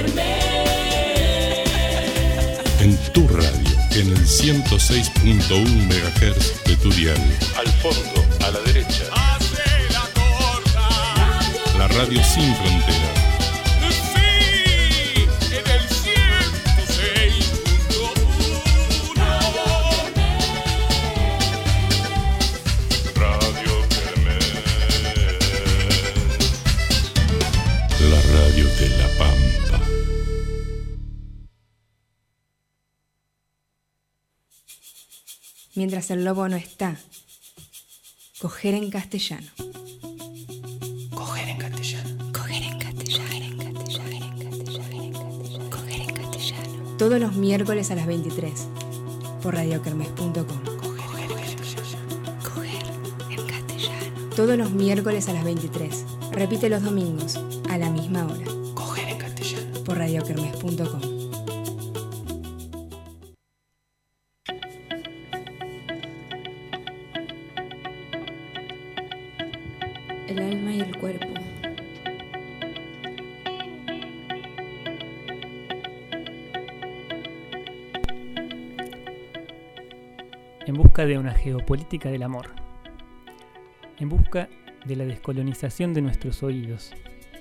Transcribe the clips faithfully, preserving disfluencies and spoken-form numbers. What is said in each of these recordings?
En tu radio, en el ciento seis punto uno megahertz de tu dial. Al fondo, a la derecha. La radio sin fronteras. Sí, en el ciento seis punto uno. Radio Kermés. La radio de La Pampa. Mientras el lobo no está. Coger en castellano. Coger en castellano. Coger en castellano. Coger en castellano. Coger en castellano. Todos los miércoles a las veintitrés. Por radio kermés punto com. Coger en castellano. Coger en castellano. Todos los miércoles a las veintitrés. Repite los domingos a la misma hora. Coger en castellano. Por radio kermés punto com. El alma y el cuerpo. En busca de una geopolítica del amor. En busca de la descolonización de nuestros oídos.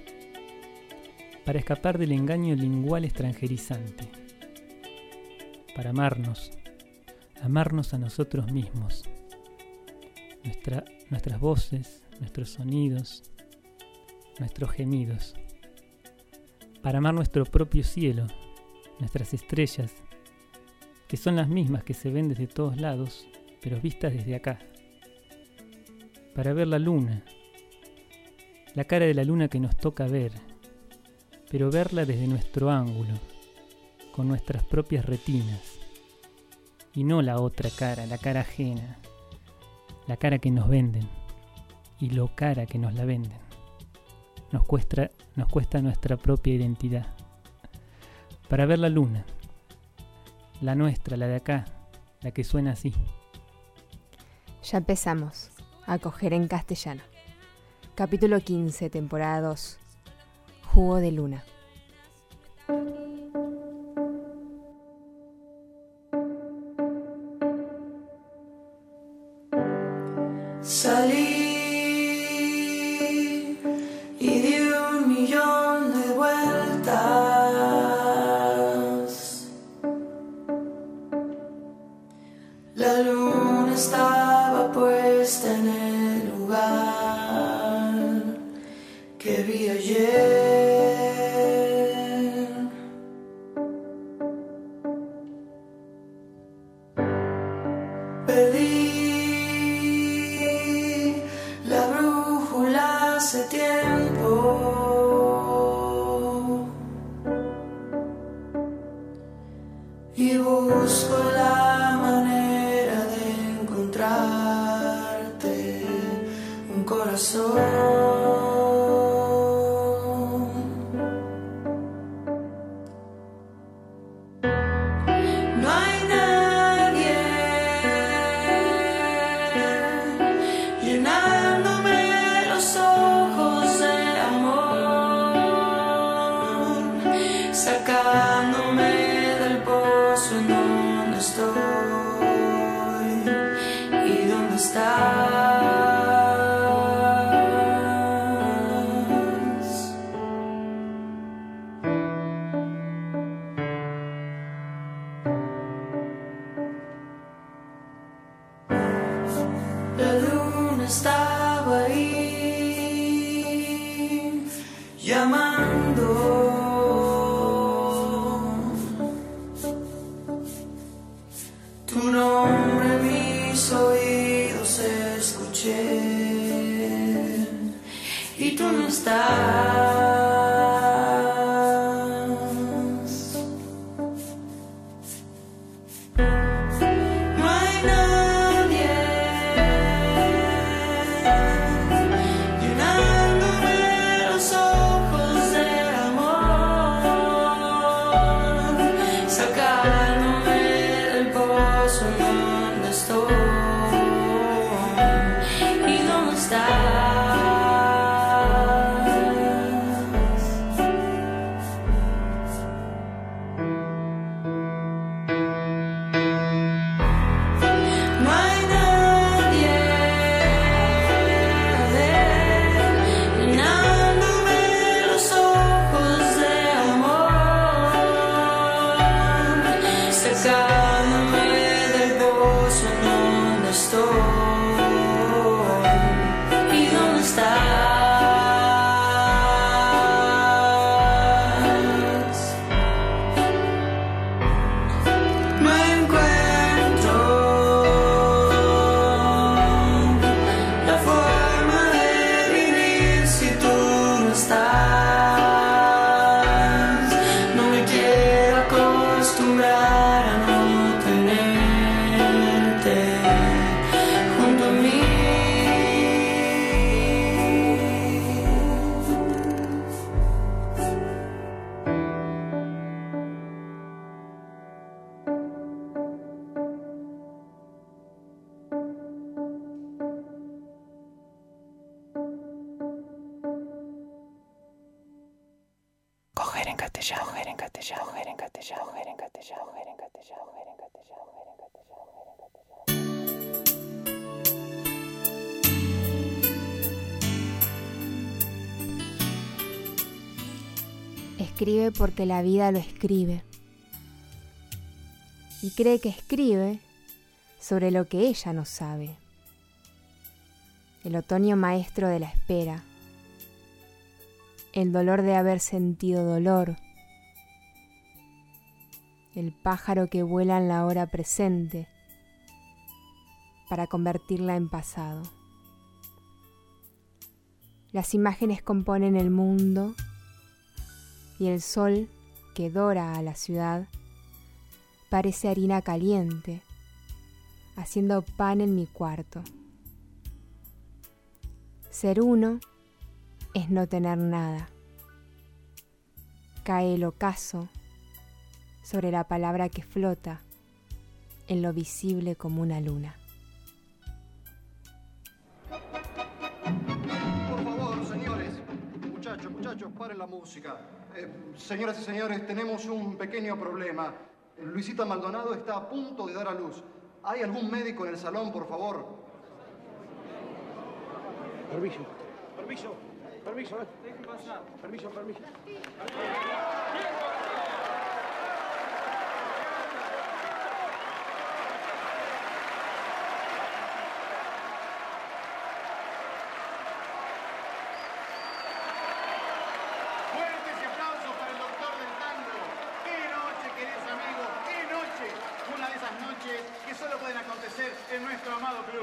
Para escapar del engaño lingual extranjerizante. Para amarnos. Amarnos a nosotros mismos. Nuestra, nuestras voces, nuestros sonidos, nuestros gemidos. Para amar nuestro propio cielo, nuestras estrellas, que son las mismas que se ven desde todos lados, pero vistas desde acá. Para ver la luna, la cara de la luna que nos toca ver, pero verla desde nuestro ángulo, con nuestras propias retinas, y no la otra cara, la cara ajena, la cara que nos venden, y lo cara que nos la venden. Nos cuesta, nos cuesta nuestra propia identidad. Para ver la luna, la nuestra, la de acá, la que suena así. Ya empezamos a coger en castellano. Capítulo quince, temporada dos. Jugo de luna. Salí y di un millón de vueltas. La luna estaba puesta en el lugar que vi ayer. Perdí la brújula hace tiempo y busco la manera de encontrarte un corazón. No hay nadie llenándome los ojos de amor, sacándome del pozo en donde estoy y donde estás. La luna estaba ahí llamando. ¿Y dónde estás? No encuentro la forma de vivir si tú no estás. No me quiero acostumbrar a no tenerte junto a mí. Coger en castellano, coger en castellano, coger en castellano, coger en castellano, coger en castellano, coger en castellano, coger en castellano, coger en castellano. Escribe porque la vida lo escribe. Y cree que escribe sobre lo que ella no sabe. El otoño maestro de la espera. El dolor de haber sentido dolor. El pájaro que vuela en la hora presente para convertirla en pasado. Las imágenes componen el mundo y el sol que dora a la ciudad parece harina caliente, haciendo pan en mi cuarto. Ser uno es no tener nada. Cae el ocaso sobre la palabra que flota en lo visible como una luna. Por favor, señores, muchachos, muchachos, paren la música. Eh, señoras y señores, tenemos un pequeño problema. Luisita Maldonado está a punto de dar a luz. ¿Hay algún médico en el salón, por favor? Permiso, permiso, permiso, eh. Dejen pasar. Permiso, permiso. Fuertes y aplausos para el doctor del tango. ¡Qué noche, queridos amigos! ¡Qué noche! Una de esas noches que solo pueden acontecer en nuestro amado club.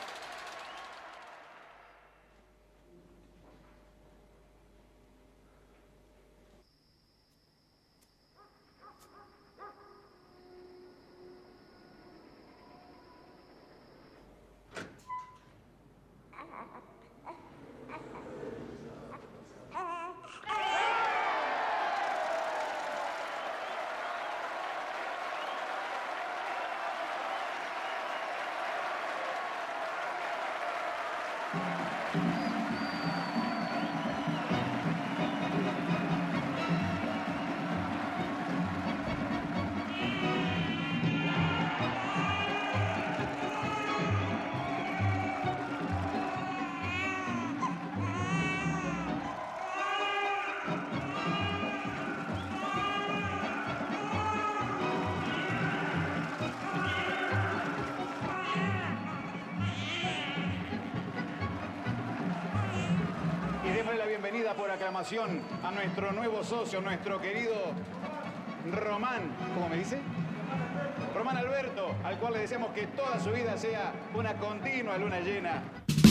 Bienvenida por aclamación a nuestro nuevo socio, nuestro querido Román, ¿cómo me dice? Román Alberto, al cual le deseamos que toda su vida sea una continua luna llena.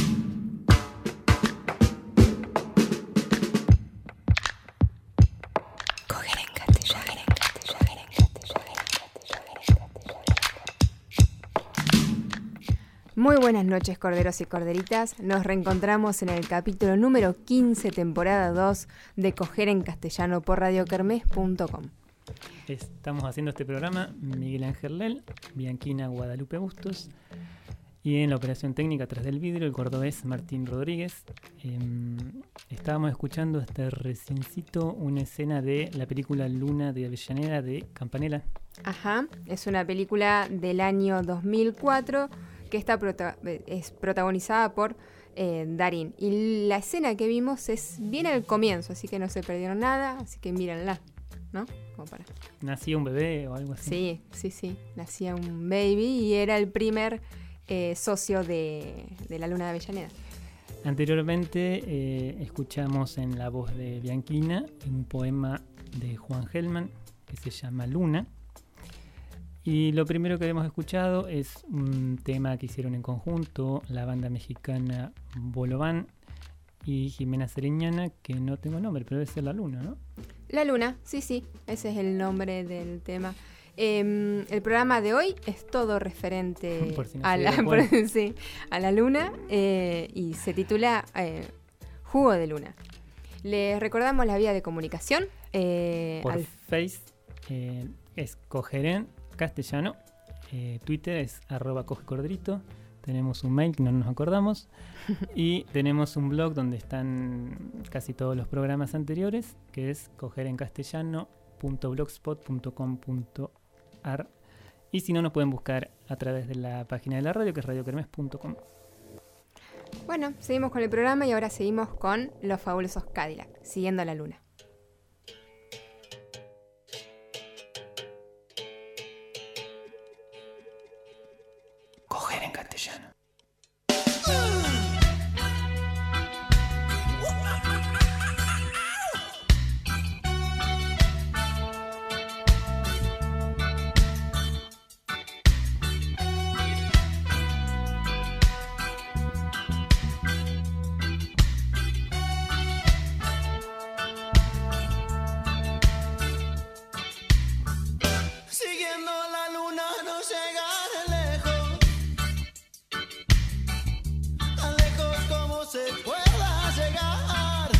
Coger en castellano, coger en castellano, coger en castellano, coger en castellano. Muy buenas noches, corderos y corderitas. Nos reencontramos en el capítulo número quince, temporada dos de Coger en Castellano por radio kermés punto com. Estamos haciendo este programa Miguel Ángel Lel, Bianquina Guadalupe Bustos y en la operación técnica tras del vidrio el cordobés Martín Rodríguez. Eh, estábamos escuchando hasta reciencito una escena de la película Luna de Avellaneda de Campanella. Ajá, es una película del año dos mil cuatro que está prota- es protagonizada por eh, Darín. Y la escena que vimos es bien al comienzo, así que no se perdieron nada, así que mírenla, ¿no? Como para... ¿Nacía un bebé o algo así? Sí, sí, sí, nacía un baby y era el primer eh, socio de, de La Luna de Avellaneda. Anteriormente eh, escuchamos en la voz de Bianchina un poema de Juan Gelman que se llama Luna. Y lo primero que hemos escuchado es un tema que hicieron en conjunto la banda mexicana Bolobán y Jimena Sariñana, que no tengo nombre, pero debe ser La Luna, ¿no? La Luna, sí, sí, ese es el nombre del tema. Eh, el programa de hoy es todo referente si no a, la, por, sí, a la Luna eh, y se titula eh, Jugo de Luna. Les recordamos la vía de comunicación. Eh, por al... Face eh, es Cogeren Castellano, eh, Twitter es arroba cogecordrito, tenemos un mail que no nos acordamos y tenemos un blog donde están casi todos los programas anteriores, que es cogerencastellano punto blogspot punto com punto ar, y si no nos pueden buscar a través de la página de la radio, que es radio kermés punto com. Bueno, seguimos con el programa y ahora seguimos con Los Fabulosos Cadillac, Siguiendo a la Luna. Coger en castellano. Siguiendo la luna no llegaré lejos, tan lejos como se pueda llegar.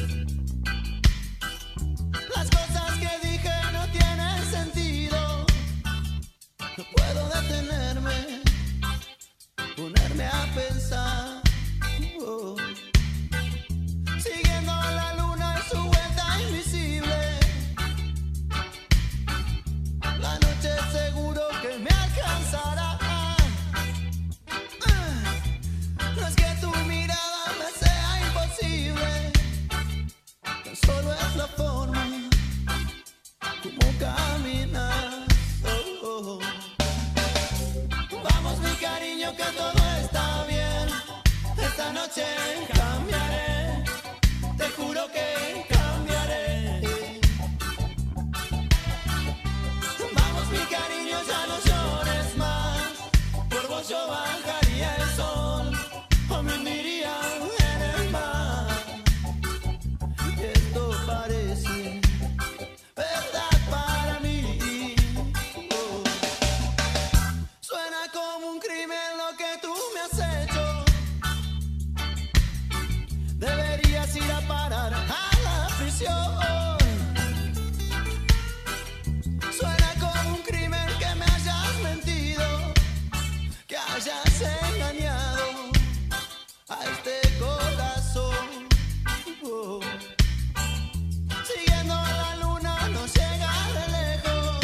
Las cosas que dije no tienen sentido, no puedo detenerme, ponerme a pensar. Oh. Siguiendo la luna en su vuelta invisible, la noche seguro que me alcanzará. No es que tu mirada me sea imposible, tan solo es la forma como caminas. Oh, oh. Vamos mi cariño que todo está bien, esta noche cambiaré, te juro que cambiaré. Vamos mi cariño, ya no llores más, por vos yo bajaría el sol o me hundiría en el mar. Esto parece verdad para mí. Oh. Suena como un crimen lo que tú me has hecho, deberías ir a parar a la prisión. Suena como un crimen que me hayas mentido, que hayas engañado a este corazón. Oh. Siguiendo a la luna no llegaré lejos,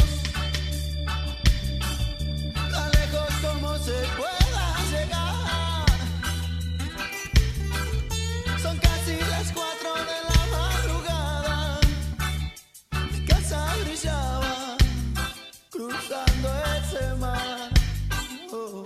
tan lejos como se pueda llegar. Son casi las cuatro de la madrugada, mi casa brillaba cruzando ese mar. Oh.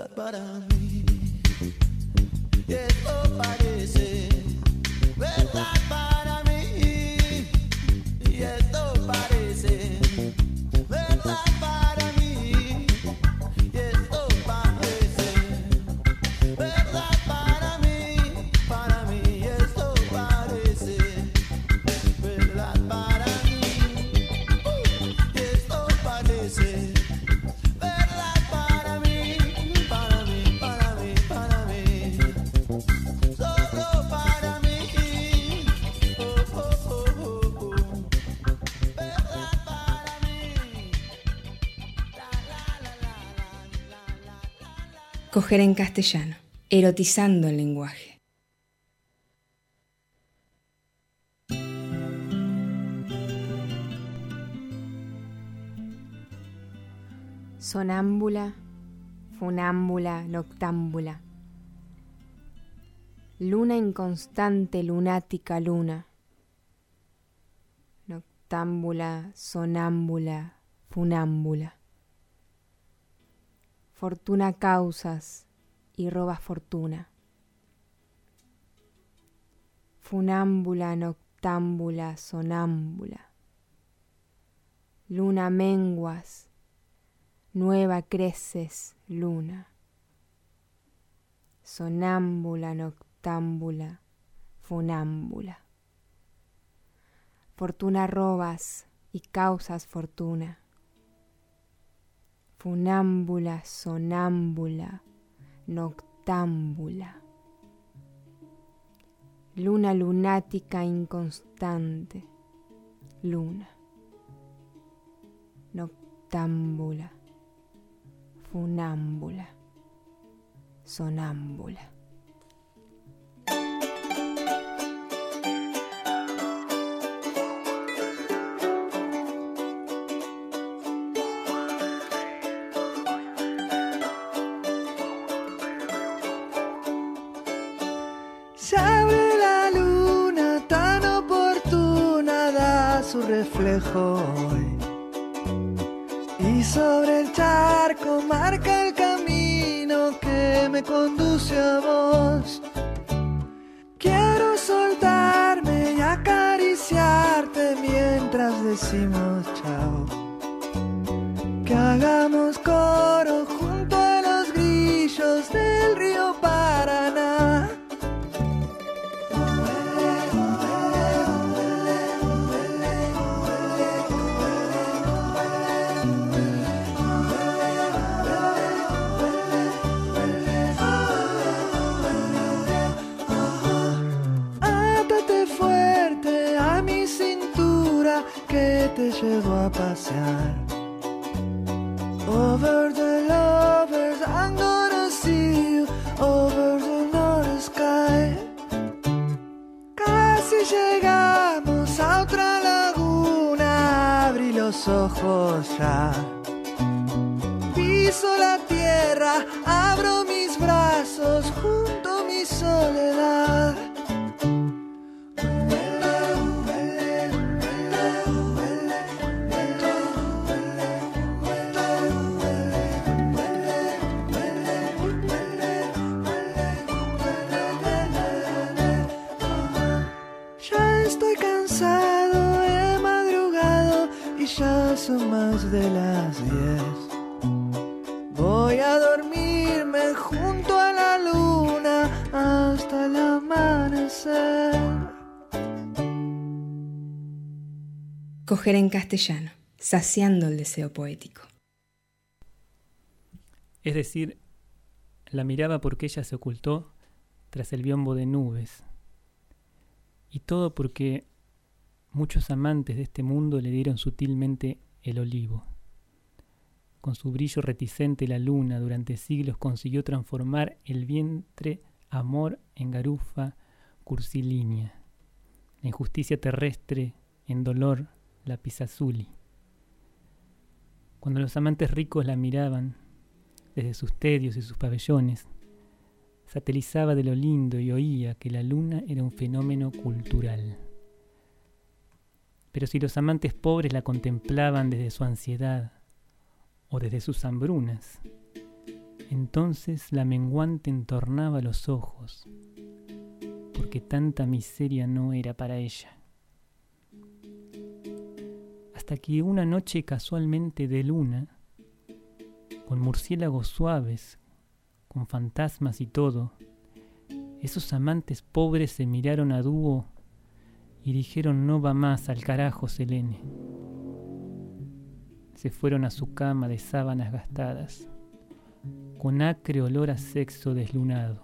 verdad para mí. Y esto parece verdad para mí. Y esto parece verdad para mí. Y esto parece verdad para mí, para mí. Y esto parece verdad para mí. Y esto parece verdad para mí, para mí, para mí, para mí. Solo para mí. Oh, oh, oh, oh, oh. Verdad para mí. La, la, la, la, la, la, la, la. Coger en castellano, erotizando el lenguaje. Sonámbula, funámbula, noctámbula. Luna inconstante, lunática luna. Noctámbula, sonámbula, funámbula. Fortuna causas y robas fortuna. Funámbula, noctámbula, sonámbula. Luna menguas, nueva creces, luna. Sonámbula, noctámbula, funámbula. Fortuna robas y causas fortuna. Funámbula, sonámbula, noctámbula. Luna lunática inconstante, luna. Noctámbula, funámbula, sonámbula. Se abre la luna tan oportuna, da su reflejo hoy. Y sobre el charco marca el camino que me conduce a vos. Quiero soltarme y acariciarte mientras decimos chao. Que hagamos coro junto a los grillos del río Paraná. Que te llevo a pasear. Over the lovers, I'm gonna see you. Over the north sky. Casi llegamos a otra laguna. Abrí los ojos ya. Piso la tierra, abro mis brazos junto a mi soledad. Ya son más de las diez. Voy a dormirme junto a la luna hasta el amanecer. Coger en castellano, saciando el deseo poético. Es decir, la miraba porque ella se ocultó tras el biombo de nubes. Y todo porque muchos amantes de este mundo le dieron sutilmente el olivo. Con su brillo reticente la luna durante siglos consiguió transformar el vientre amor en garufa cursilínea, la injusticia terrestre en dolor lapiazuli. Cuando los amantes ricos la miraban desde sus tedios y sus pabellones, satelizaba de lo lindo y oía que la luna era un fenómeno cultural. Pero si los amantes pobres la contemplaban desde su ansiedad o desde sus hambrunas, Entonces la menguante entornaba los ojos, porque tanta miseria no era para ella. Hasta que una noche casualmente de luna, con murciélagos suaves, con fantasmas y todo, esos amantes pobres se miraron a dúo y dijeron: no va más, al carajo, Selene. Se fueron a su cama de sábanas gastadas, con acre olor a sexo deslunado,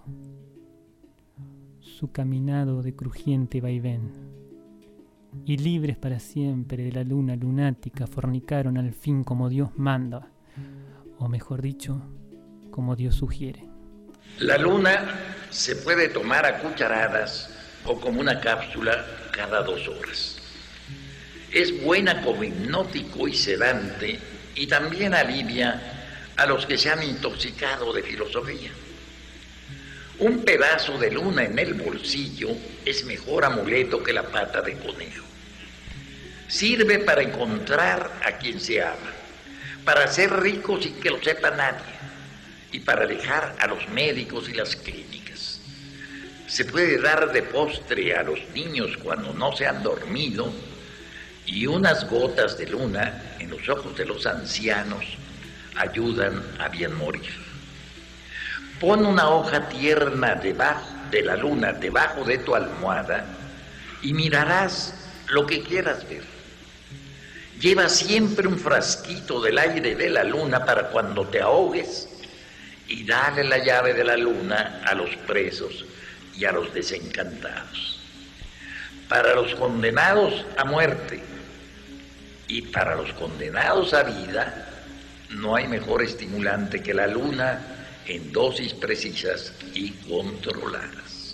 su caminado de crujiente vaivén, y libres para siempre de la luna lunática fornicaron al fin como Dios manda, o mejor dicho, como Dios sugiere. La luna se puede tomar a cucharadas o como una cápsula cada dos horas. Es buena como hipnótico y sedante, y también alivia a los que se han intoxicado de filosofía. Un pedazo de luna en el bolsillo es mejor amuleto que la pata de conejo. Sirve para encontrar a quien se ama, para ser rico sin que lo sepa nadie, y para alejar a los médicos y las clínicas. Se puede dar de postre a los niños cuando no se han dormido, y unas gotas de luna en los ojos de los ancianos ayudan a bien morir. Pon una hoja tierna debajo de la luna, debajo de tu almohada, y mirarás lo que quieras ver. Lleva siempre un frasquito del aire de la luna para cuando te ahogues, y dale la llave de la luna a los presos y a los desencantados. Para los condenados a muerte y para los condenados a vida, no hay mejor estimulante que la luna en dosis precisas y controladas.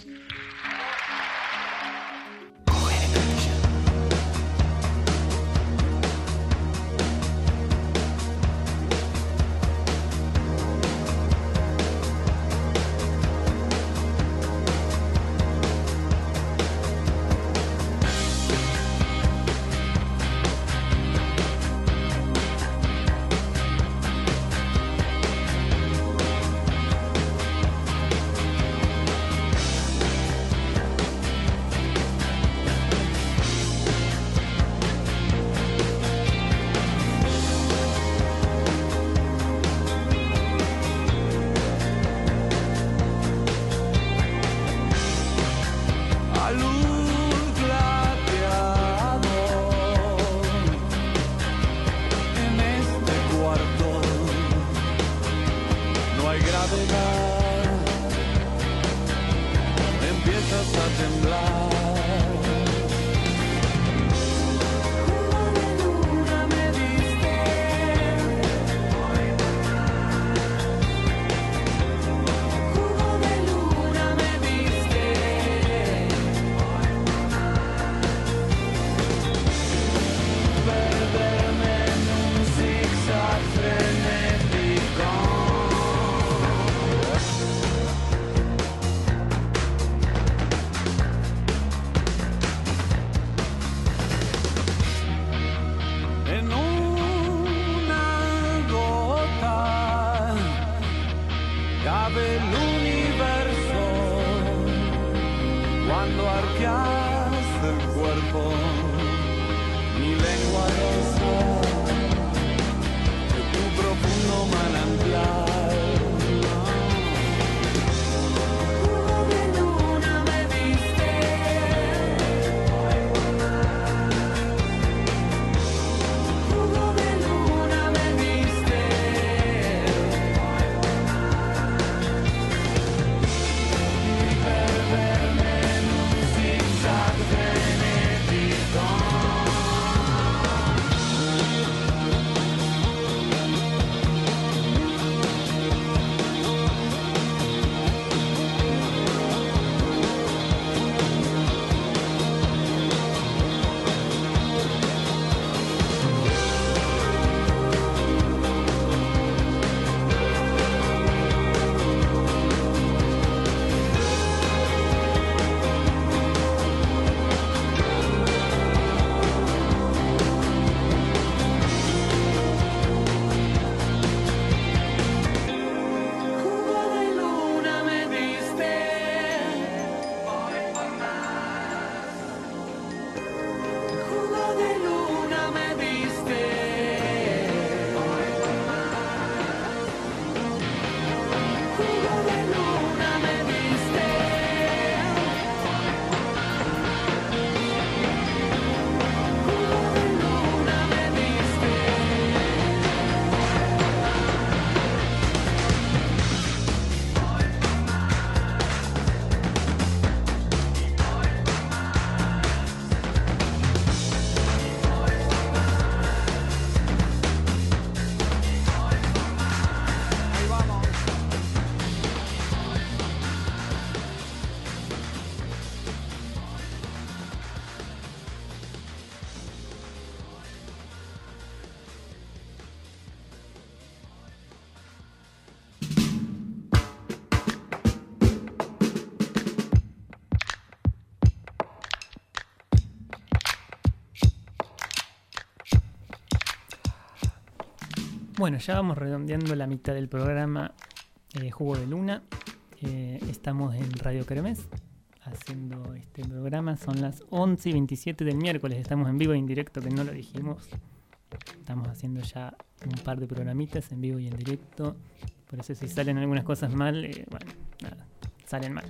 Bueno, ya vamos redondeando la mitad del programa eh, Jugo de Luna. Eh, estamos en Radio Kermés haciendo este programa. Son las once y veintisiete del miércoles. Estamos en vivo e en directo, que no lo dijimos. Estamos haciendo ya un par de programitas en vivo y en directo. Por eso si salen algunas cosas mal, eh, bueno, nada, salen mal.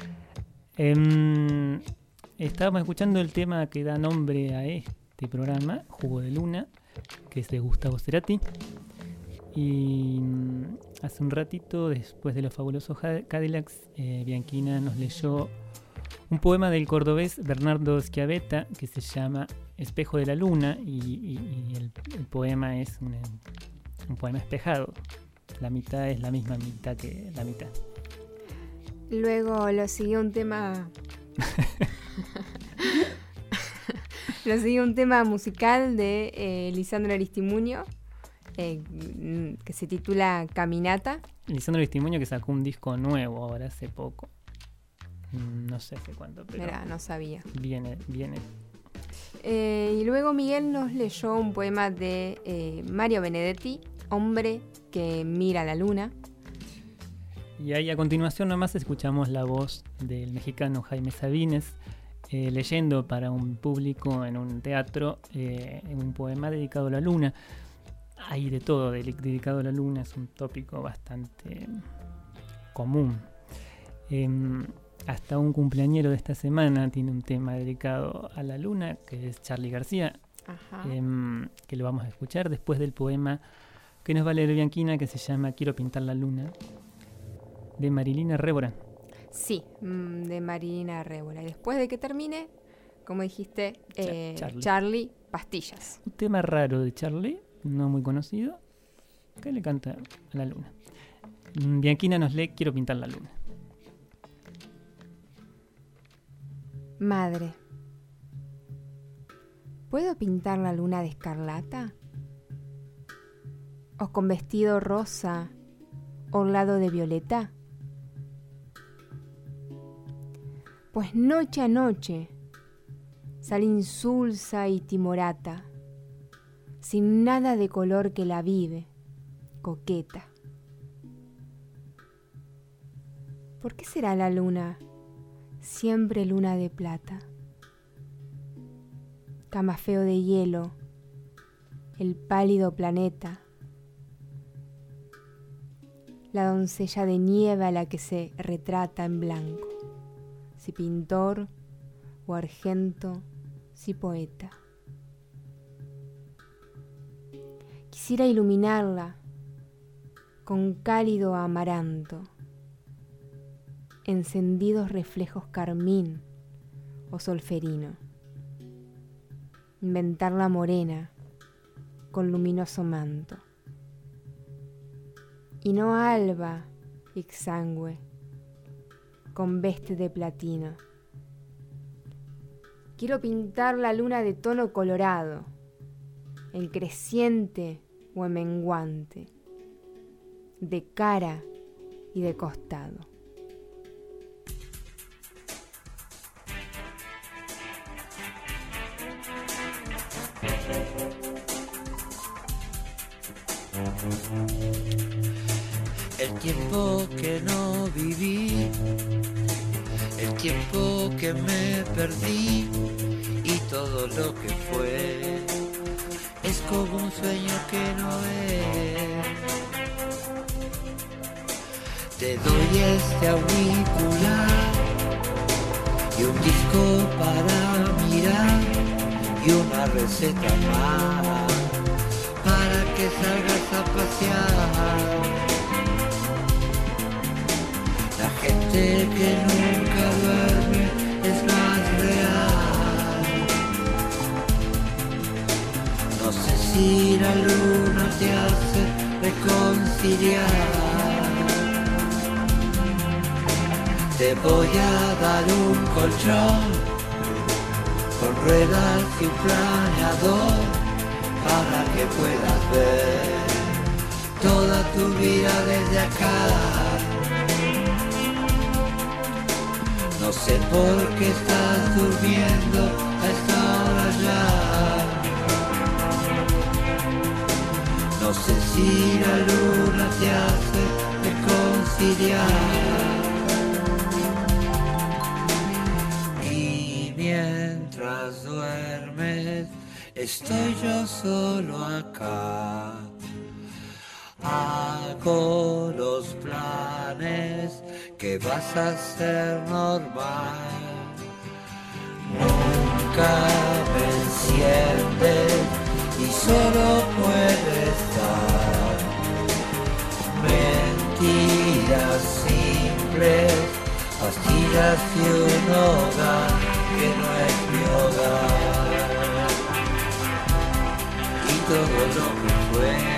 Eh, estábamos escuchando el tema que da nombre a este programa, Jugo de Luna, que es de Gustavo Cerati. Y hace un ratito, después de Los Fabulosos Cadillacs, eh, Bianchina nos leyó un poema del cordobés Bernardo Schiavetta que se llama Espejo de la Luna, y, y, y el, el poema es un, un poema espejado. La mitad es la misma mitad que la mitad. Luego lo siguió un tema... lo siguió un tema musical de eh, Lisandro Aristimuño, eh, que se titula Caminata. Lisandro Aristimuño, que sacó un disco nuevo ahora hace poco. No sé hace cuánto, pero... Mirá, no sabía. Viene, viene. Eh, y luego Miguel nos leyó un poema de eh, Mario Benedetti, Hombre que mira la luna. Y ahí a continuación nomás escuchamos la voz del mexicano Jaime Sabines eh, leyendo para un público en un teatro eh, un poema dedicado a la luna. Hay de todo dedicado a la luna, es un tópico bastante común. Eh, hasta un cumpleañero de esta semana tiene un tema dedicado a la luna, que es Charly García, eh, que lo vamos a escuchar después del poema que nos va a leer Bianchina, que se llama Quiero pintar la luna, de Marilina Révora. Sí, de Marilina Révora. Y después de que termine, como dijiste, eh, Charly. Charly, Pastillas. Un tema raro de Charly, no muy conocido, que le canta a la luna. Bianchina nos lee Quiero pintar la luna. Madre, ¿puedo pintar la luna de escarlata? ¿O con vestido rosa, orlado de violeta? Pues noche a noche sale insulsa y timorata, sin nada de color que la vive, coqueta. ¿Por qué será la luna siempre luna de plata? Camafeo de hielo, el pálido planeta, la doncella de nieve a la que se retrata en blanco, si pintor o argento, si poeta. Quisiera iluminarla con cálido amaranto, encendidos reflejos carmín o solferino, inventarla morena con luminoso manto, y no alba exangüe con veste de platino. Quiero pintar la luna de tono colorado, en creciente o en menguante, de cara y de costado. El tiempo que no viví, el tiempo que me perdí y todo lo que fue es como un sueño que no es. Te doy este auricular y un disco para mirar y una receta más para que salgas a pasear. La gente que nunca duerme es más real. No sé si la luna te hace reconciliar. Te voy a dar un colchón con ruedas y un planeador para que puedas ver toda tu vida desde acá. No sé por qué estás durmiendo a esta hora ya. No No sé si la luna te hace reconciliar. Y mientras duermes, estoy yo solo acá. Hago los planes que vas a hacer normal. Nunca me enciendes y solo puede estar. Mentiras simples, pastillas de un hogar que no es mi hogar. Y todo lo que fue.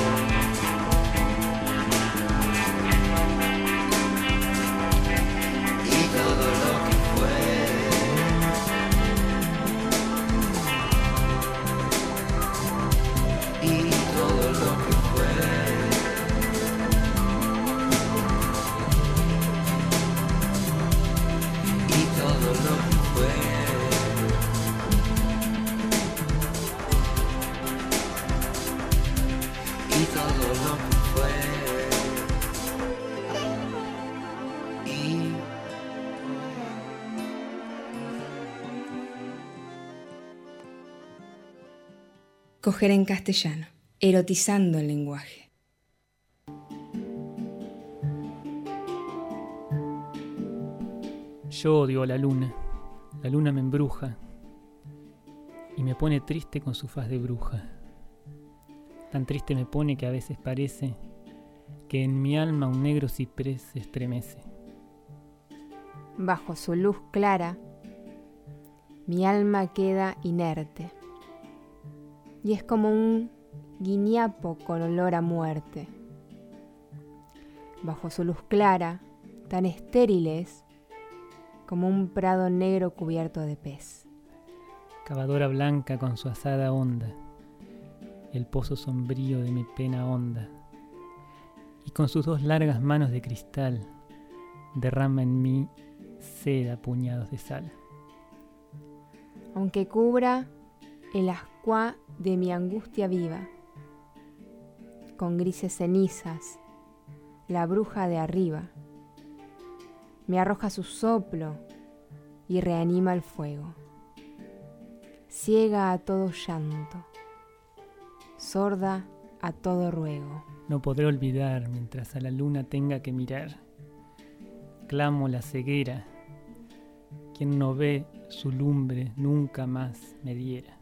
Coger en castellano, erotizando el lenguaje. Yo odio a la luna. La luna me embruja y me pone triste con su faz de bruja. Tan triste me pone que a veces parece que en mi alma un negro ciprés se estremece. Bajo su luz clara, mi alma queda inerte. Y es como un guiñapo con olor a muerte. Bajo su luz clara, tan estéril es como un prado negro cubierto de pez. Cavadora blanca con su azada honda, el pozo sombrío de mi pena honda, y con sus dos largas manos de cristal derrama en mí seda puñados de sal. Aunque cubra el ascuá de mi angustia viva, con grises cenizas, la bruja de arriba me arroja su soplo y reanima el fuego. Ciega a todo llanto, sorda a todo ruego. No podré olvidar mientras a la luna tenga que mirar. Clamo la ceguera, quien no ve su lumbre nunca más me diera.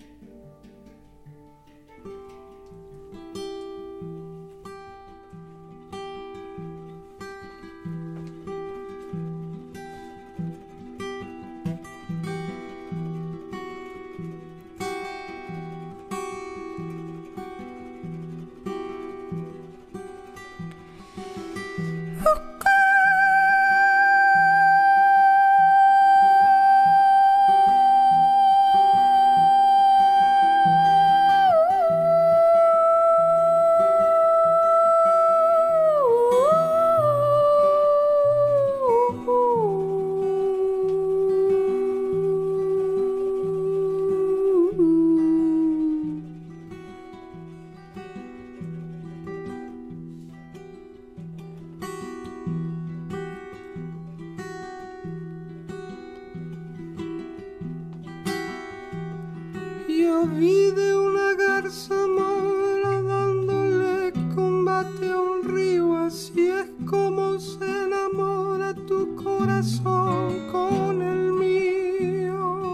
Yo vi de una garza mora dándole combate a un río, así es como se enamora tu corazón con el mío.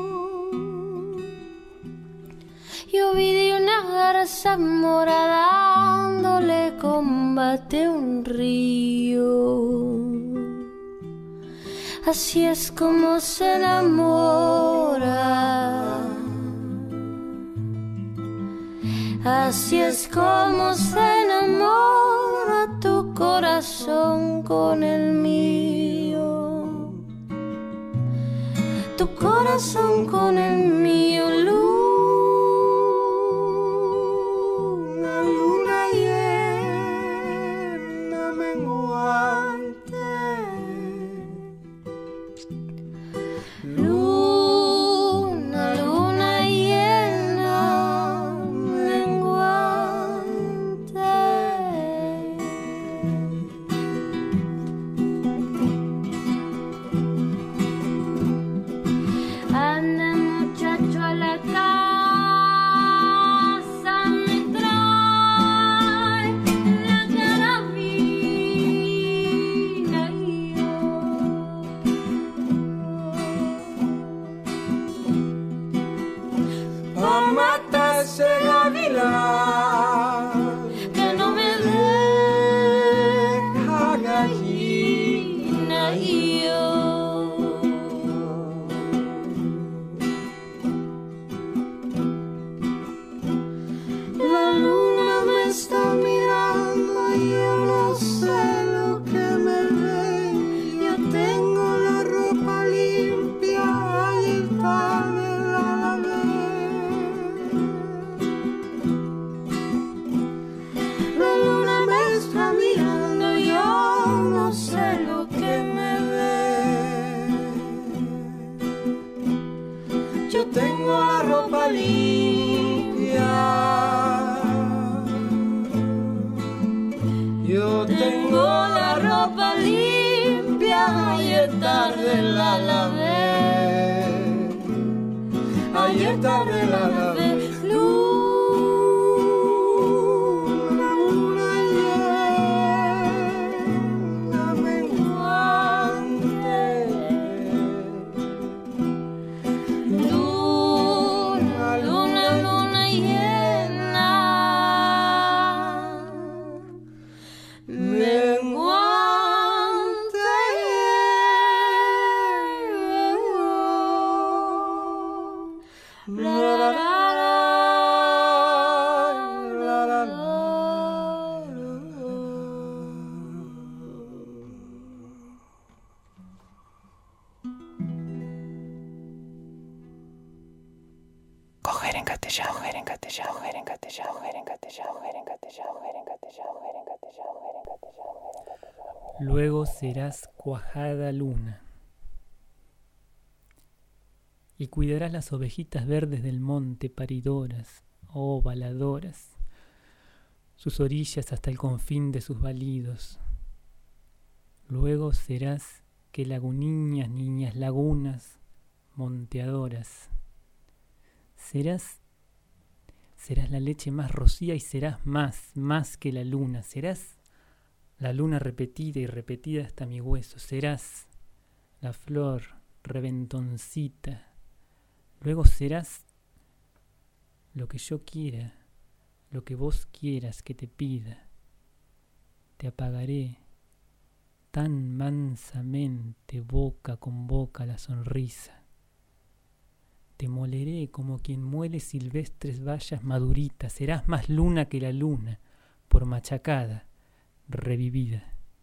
Yo vi de una garza mora dándole combate a un río, así es como se enamora. Así es como se enamora tu corazón con el mío, tu corazón con el mío. Luna, luna llena menguante, luna, luna llena menguante. con la ropa limpia. Ayer tarde la lavé, ayer tarde la lavé. Luna, luna llena, menguante. Luna, luna, luna llena, menguante. La, la, la, la, la, la. Coger en castellano, coger en castellano, coger en castellano, coger en castellano, coger en castellano, coger en castellano, coger en castellano, coger en castellano, coger en castellano. Luego serás cuajada luna, y cuidarás las ovejitas verdes del monte paridoras, oh baladoras, sus orillas hasta el confín de sus balidos. Luego serás que laguniñas, niñas lagunas, monteadoras. Serás, serás la leche más rocía y serás más, más que la luna. Serás la luna repetida y repetida hasta mi hueso. Serás la flor reventoncita. Luego serás lo que yo quiera, lo que vos quieras que te pida. Te apagaré tan mansamente boca con boca la sonrisa. Te moleré como quien muele silvestres bayas maduritas. Serás más luna que la luna, por machacada, revivida.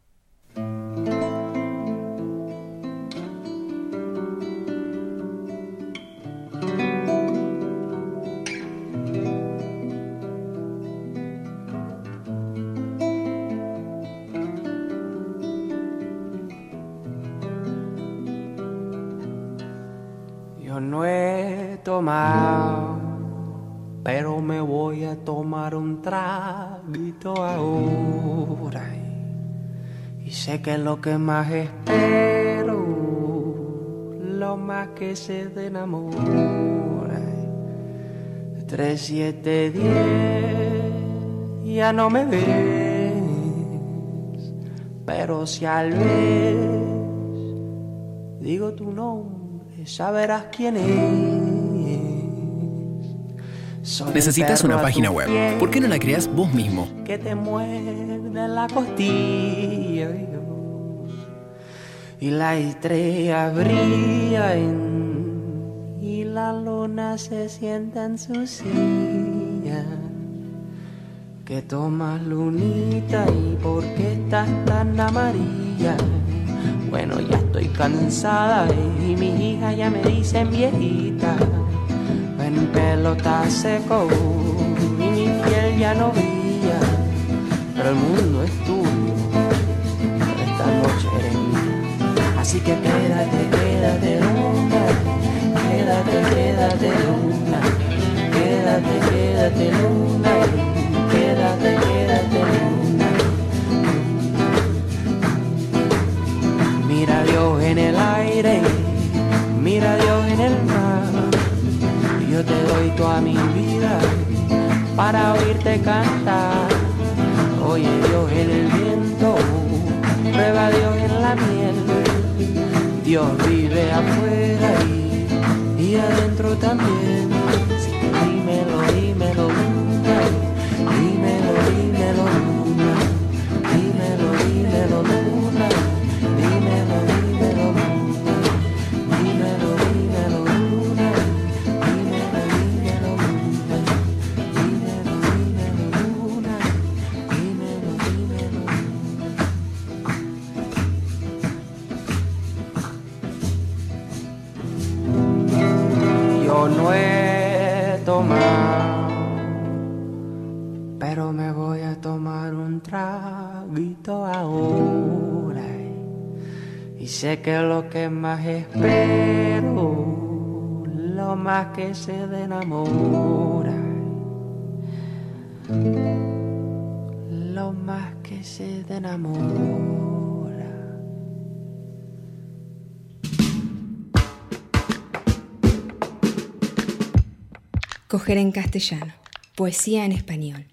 Yo no he tomado, pero me voy a tomar un traguito ahora. Y sé que lo que más espero, lo más que se te enamora. Tres, siete, diez, ya no me ves, pero si al vez digo tu nombre, saberás quién es. Soy ¿Necesitas una página web? ¿Por qué no la creas vos mismo? Que te muerde la costilla y la estrella brilla en, y la luna se sienta en su silla. Que tomas lunita y por qué estás tan amarilla. Bueno, ya estoy cansada y mis hijas ya me dicen viejita. Mi pelo está seco y mi piel ya no brilla, pero el mundo es tuyo, esta noche eres mía. Así que quédate, quédate luna, quédate, quédate luna, quédate, quédate luna, quédate, quédate luna. Mira a Dios en el aire, mira a Dios en el mar. Yo te doy toda mi vida para oírte cantar. Oye Dios en el viento, prueba a Dios en la miel. Dios vive afuera y, y adentro también. Dímelo, dímelo, luna, dímelo, dímelo, luna, dímelo, dímelo, luna, dímelo, dímelo, luna, dímelo, dímelo, luna. No he tomado, pero me voy a tomar un traguito ahora. Y sé que lo que más espero, lo más que se enamora, lo más que se enamora. Coger en castellano. Poesía en español.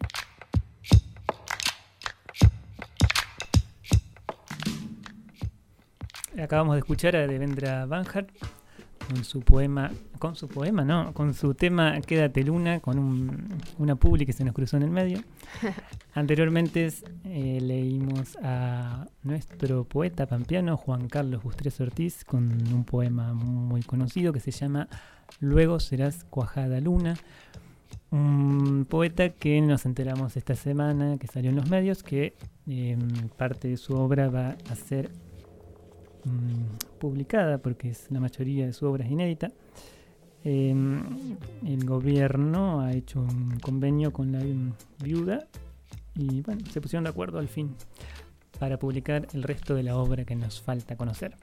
Acabamos de escuchar a Devendra Banhart con su poema, con su poema, no, con su tema Quédate Luna, con un, una publi que se nos cruzó en el medio. Anteriormente eh, leímos a nuestro poeta pampeano Juan Carlos Bustres Ortiz con un poema muy conocido que se llama Luego serás cuajada luna. Un poeta que nos enteramos esta semana, que salió en los medios, que eh, parte de su obra va a ser mmm, publicada, porque es, la mayoría de su obra es inédita. Eh, el gobierno ha hecho un convenio con la viuda y bueno, se pusieron de acuerdo al fin para publicar el resto de la obra que nos falta conocer.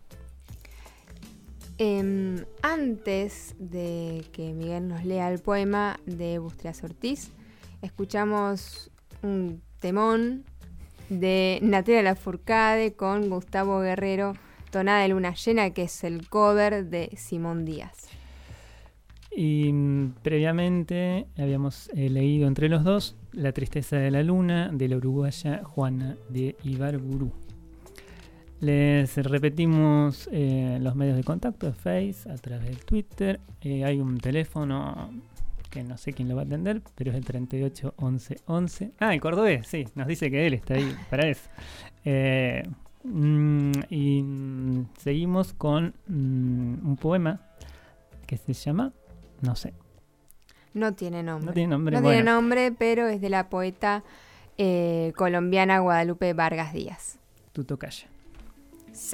Eh, antes de que Miguel nos lea el poema de Bustres Ortiz, escuchamos un temón de Natalia Lafourcade con Gustavo Guerrero, Tonada de Luna Llena, que es el cover de Simón Díaz. Y mm, previamente habíamos eh, leído entre los dos La Tristeza de la Luna, de la uruguaya Juana de Ibarburu. Les repetimos eh, los medios de contacto de Face, a través del Twitter. Eh, hay un teléfono que no sé quién lo va a atender, pero es el treinta y ocho once once. Ah, el cordobés, sí, nos dice que él está ahí para eso. Eh, mm, y mm, seguimos con mm, un poema que se llama, no sé. No tiene nombre. No tiene nombre, No bueno. tiene nombre, pero es de la poeta eh, colombiana Guadalupe Vargas Díaz. Tu tocaya. Sí.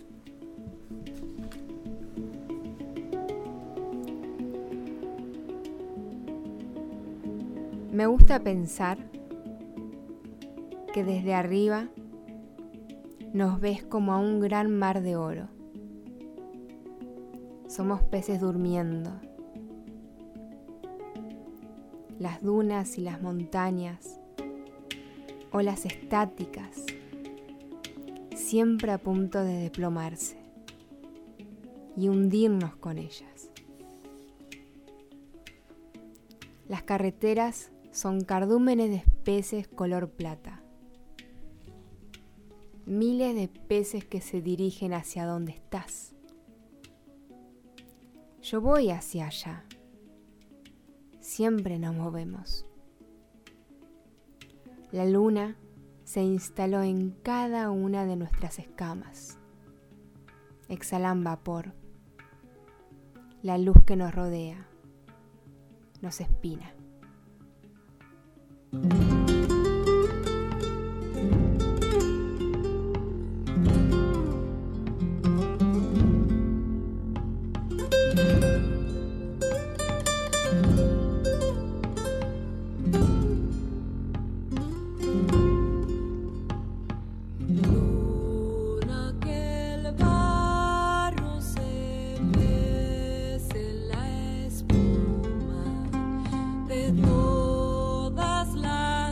Me gusta pensar que desde arriba nos ves como a un gran mar de oro. Somos peces durmiendo. Las dunas y las montañas, olas estáticas, siempre a punto de desplomarse y hundirnos con ellas. Las carreteras son cardúmenes de peces color plata. Miles de peces que se dirigen hacia donde estás. Yo voy hacia allá. Siempre nos movemos. La luna se instaló en cada una de nuestras escamas. Exhalan vapor. La luz que nos rodea nos espina. Todas las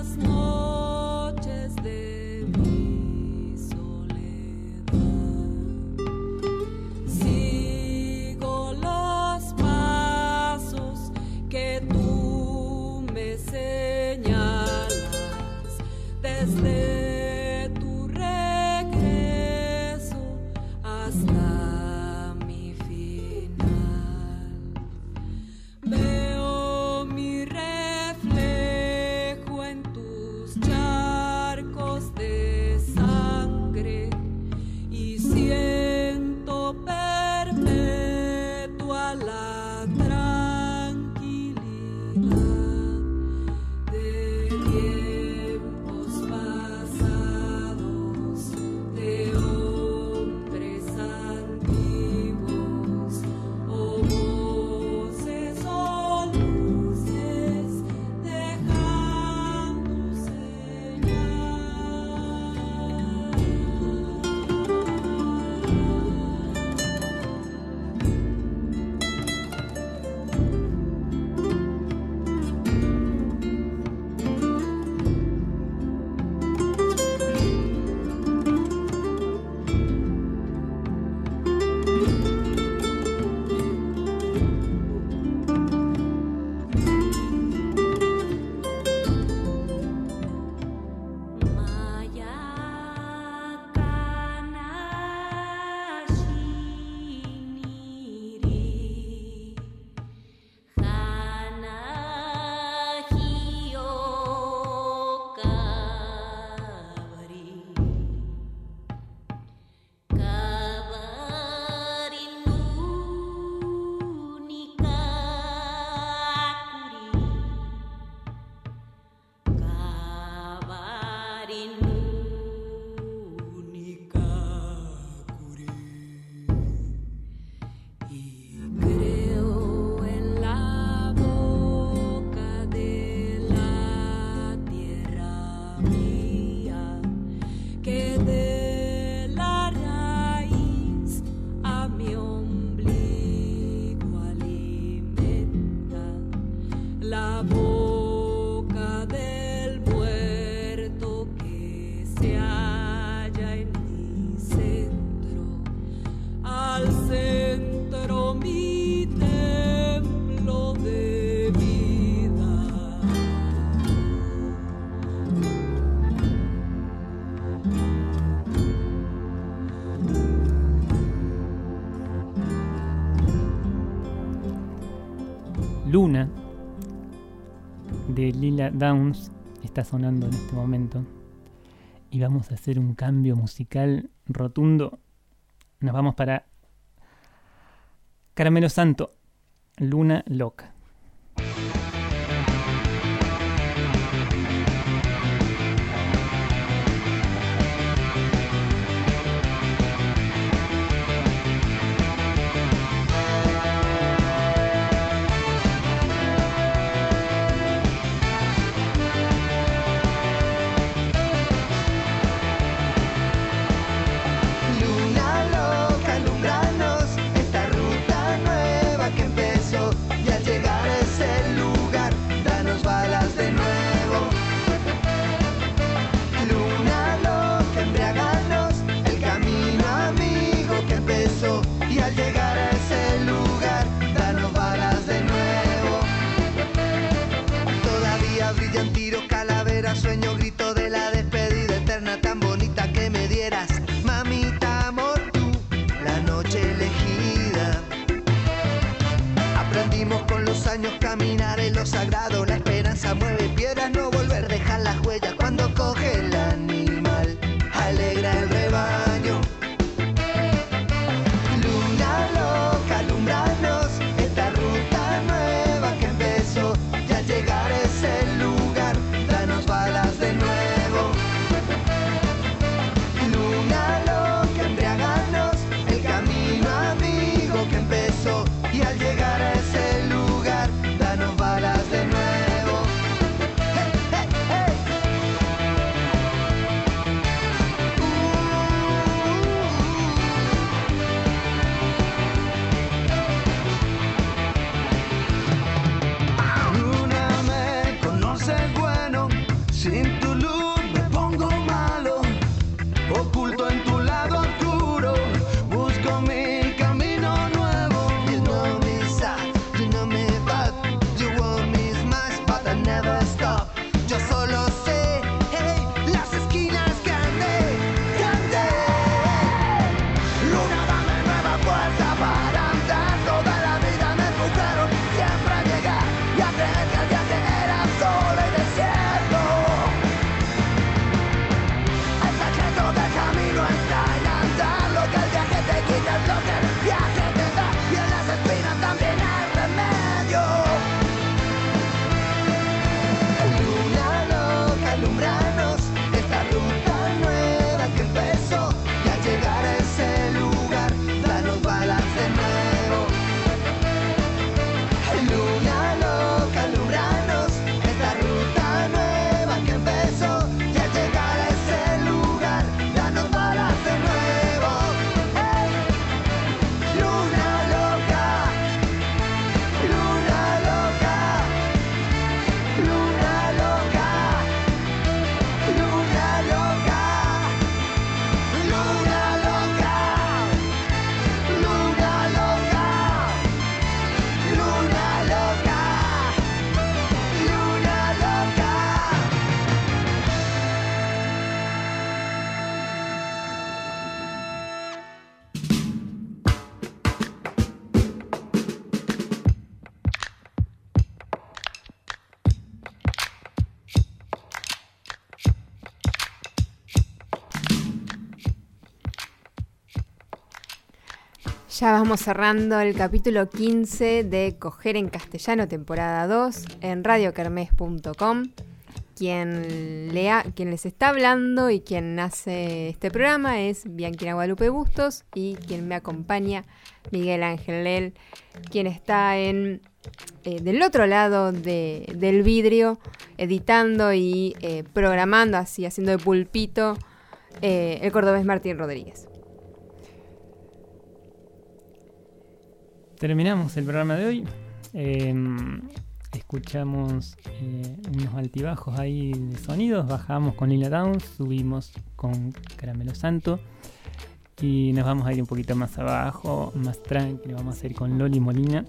Luna de Lila Downs está sonando en este momento. Y vamos a hacer un cambio musical rotundo. Nos vamos para Caramelo Santo, Luna Loca. Sueño, grito de la despedida eterna tan bonita que me dieras, mamita amor, tú, la noche elegida. Aprendimos con los años caminar en lo sagrado, la esperanza mueve piedras, no volver, dejar las huellas cuando coge el animal, alegra el rebaño. Luna loca, alumbranos esta ruta nueva que empezó, y al llegar a ese lugar danos balas de nuevo. Luna loca, embriaganos el camino amigo que empezó, y al llegar a ese lugar danos balas de nuevo. Hey, hey, hey. Uh. Luna me conoces bueno, sin tu luz me pongo malo, oculto en tu lado oscuro, busco mi camino nuevo. You know me sad, you know me bad, you want me smash but I never stop. Yo solo sé, hey, las esquinas que andé, que andé. Luna, dame nueva fuerza para andar, toda la vida me empujaron siempre a llegar y a creer que el viaje era solo y desierto. El secreto del camino está en andar, lo que el viaje te quita es lo que el viaje te da, y en las espinas también hay remedio. Luna loca, alumbranos esta ruta nueva que empezó, y al llegar a ese lugar danos balas de nuevo. Luna loca, alumbranos esta ruta nueva que empezó, y al llegar a ese lugar danos balas de nuevo. Hey. Luna loca, luna loca, luna loca, luna loca, luna loca, luna loca, luna loca, luna loca. Ya vamos cerrando el capítulo quince de Coger en Castellano, temporada dos, en radio kermés punto com. Quien, lea, quien les está hablando y quien hace este programa es Bianquina Guadalupe Bustos, y quien me acompaña, Miguel Ángel Lel, quien está en eh, del otro lado de, del vidrio, editando y eh, programando, así haciendo de pulpito, eh, el cordobés Martín Rodríguez. Terminamos el programa de hoy. Eh, escuchamos eh, unos altibajos ahí de sonidos. Bajamos con Lila Downs, subimos con Caramelo Santo y nos vamos a ir un poquito más abajo, más tranquilo. Vamos a ir con Loli Molina.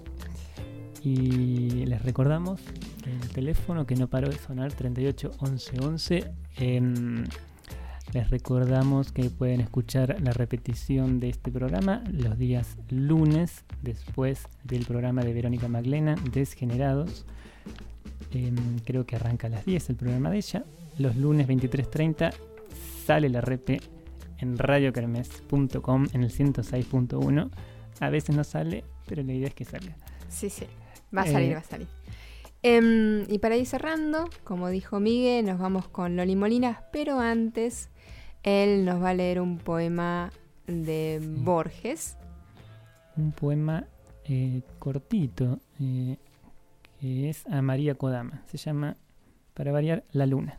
Y les recordamos el teléfono que no paró de sonar, treinta y ocho once once. Eh, Les recordamos que pueden escuchar la repetición de este programa los días lunes, después del programa de Verónica Maglena, Desgenerados. Eh, creo que arranca a las diez el programa de ella. Los lunes veintitrés treinta sale la repe en radio kermés punto com en el ciento seis punto uno. A veces no sale, pero la idea es que salga. Sí, sí, va a salir, Eh, va a salir. Eh, y para ir cerrando, como dijo Miguel, nos vamos con Loli Molinas, pero antes él nos va a leer un poema de Sí. Borges. Un poema eh, cortito eh, que es a María Kodama. Se llama, para variar, La Luna.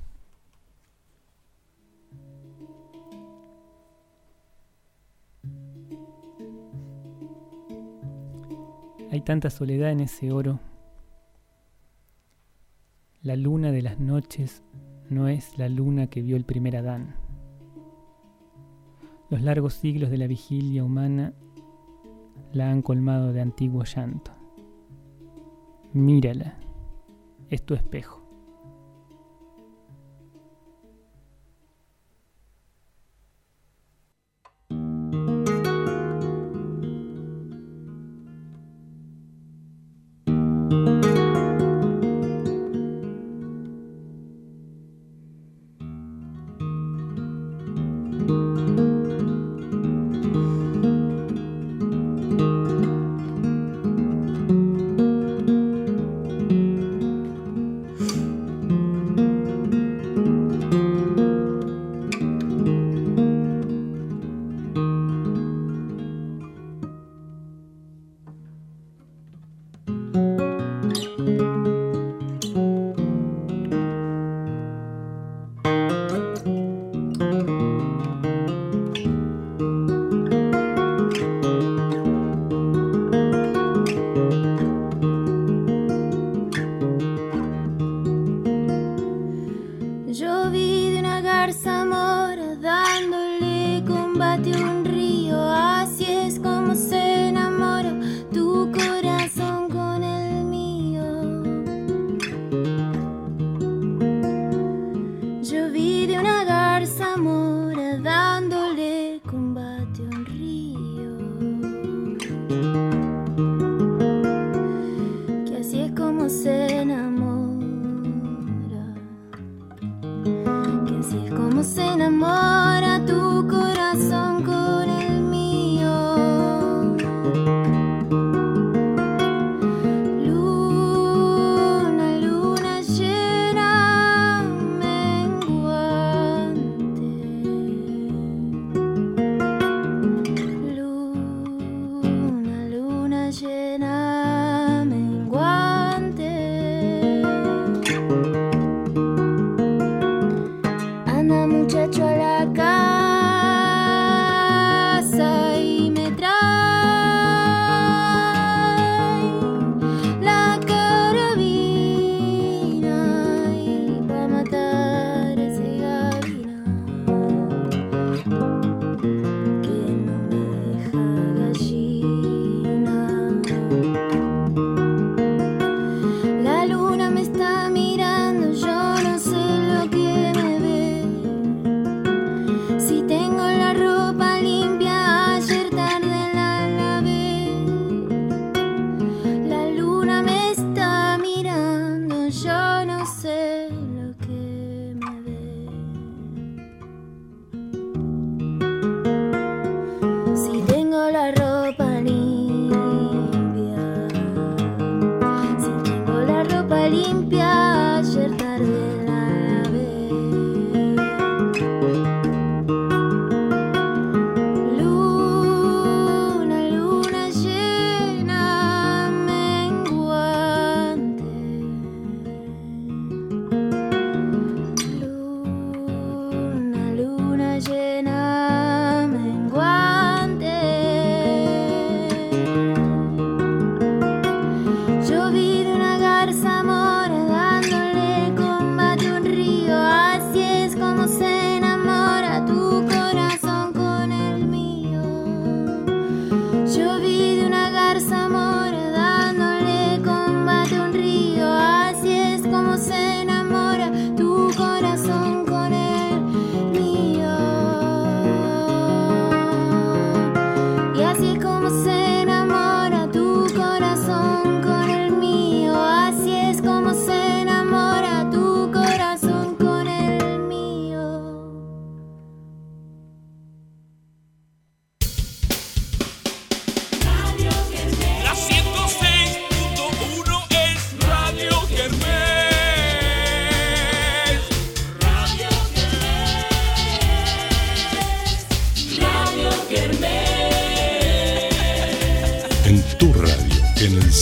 Hay tanta soledad en ese oro. La luna de las noches no es la luna que vio el primer Adán. Los largos siglos de la vigilia humana la han colmado de antiguo llanto. Mírala, es tu espejo. Yo vi de una garza mora dándole combate a un río. Así es como se enamora tu corazón con el mío. Yo vi de una garza mora dándole combate a un río. Que así es como se enamora. Así es como se enamora tu corazón con el mío. Luna, luna llena, menguante. Luna, luna llena, menguante. Anda muchacho a la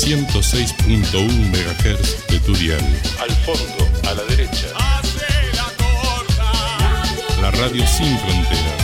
ciento seis punto uno megahertz de tu dial. Al fondo, a la derecha. La radio sin fronteras.